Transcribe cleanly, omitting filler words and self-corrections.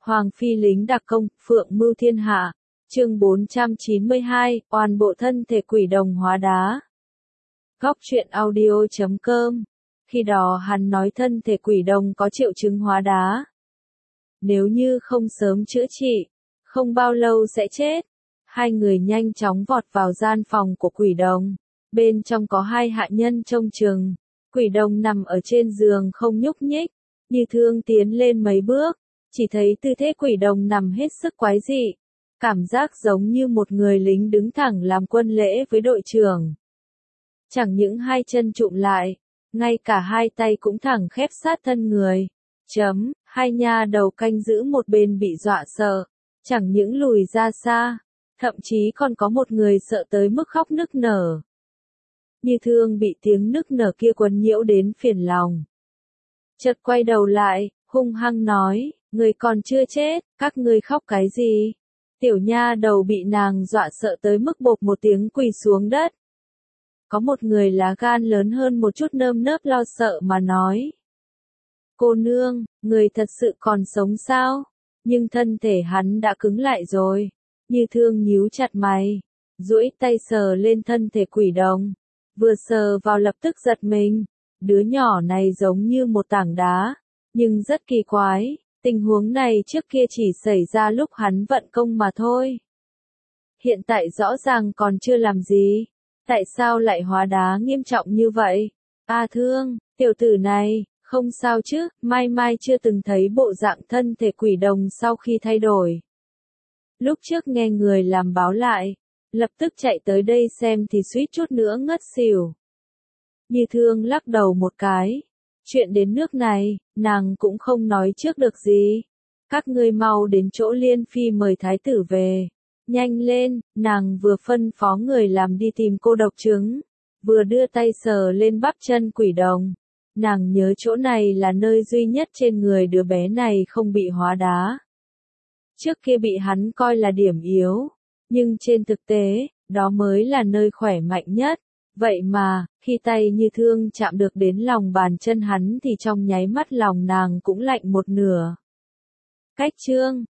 Hoàng phi lính đặc công, phượng mưu thiên hạ. Chương 492, oan bộ thân thể quỷ đồng hóa đá. Góc truyện audio.com. Khi đó hắn nói thân thể quỷ đồng có triệu chứng hóa đá. Nếu như không sớm chữa trị, không bao lâu sẽ chết. Hai người nhanh chóng vọt vào gian phòng của quỷ đồng. Bên trong có hai hạ nhân trông chừng. Quỷ đồng nằm ở trên giường không nhúc nhích. Như Thương tiến lên mấy bước, chỉ thấy tư thế quỷ đồng nằm hết sức quái dị. Cảm giác giống như một người lính đứng thẳng làm quân lễ với đội trưởng. Chẳng những hai chân trụm lại, ngay cả hai tay cũng thẳng khép sát thân người. Hai nha đầu canh giữ một bên bị dọa sợ, chẳng những lùi ra xa, thậm chí còn có một người sợ tới mức khóc nức nở. Như Thương bị tiếng nức nở kia quấn nhiễu đến phiền lòng. Chợt quay đầu lại, hung hăng nói, người còn chưa chết, các ngươi khóc cái gì? Tiểu nha đầu bị nàng dọa sợ tới mức bộp một tiếng quỳ xuống đất. Có một người lá gan lớn hơn một chút nơm nớp lo sợ mà nói. Cô nương, người thật sự còn sống sao? Nhưng thân thể hắn đã cứng lại rồi. Như Thương nhíu chặt mày, duỗi tay sờ lên thân thể quỷ đồng. Vừa sờ vào lập tức giật mình. Đứa nhỏ này giống như một tảng đá, nhưng rất kỳ quái. Tình huống này trước kia chỉ xảy ra lúc hắn vận công mà thôi. Hiện tại rõ ràng còn chưa làm gì. Tại sao lại hóa đá nghiêm trọng như vậy? Thương, tiểu tử này, không sao chứ, Mai Mai chưa từng thấy bộ dạng thân thể quỷ đồng sau khi thay đổi. Lúc trước nghe người làm báo lại, lập tức chạy tới đây xem thì suýt chút nữa ngất xỉu. Như Thương lắc đầu một cái. Chuyện đến nước này, nàng cũng không nói trước được gì. Các ngươi mau đến chỗ Liên Phi mời thái tử về. Nhanh lên, nàng vừa phân phó người làm đi tìm cô độc trứng, vừa đưa tay sờ lên bắp chân quỷ đồng. Nàng nhớ chỗ này là nơi duy nhất trên người đứa bé này không bị hóa đá. Trước kia bị hắn coi là điểm yếu, nhưng trên thực tế, đó mới là nơi khỏe mạnh nhất. Vậy mà, khi tay Như Thương chạm được đến lòng bàn chân hắn thì trong nháy mắt lòng nàng cũng lạnh một nửa. Cách chương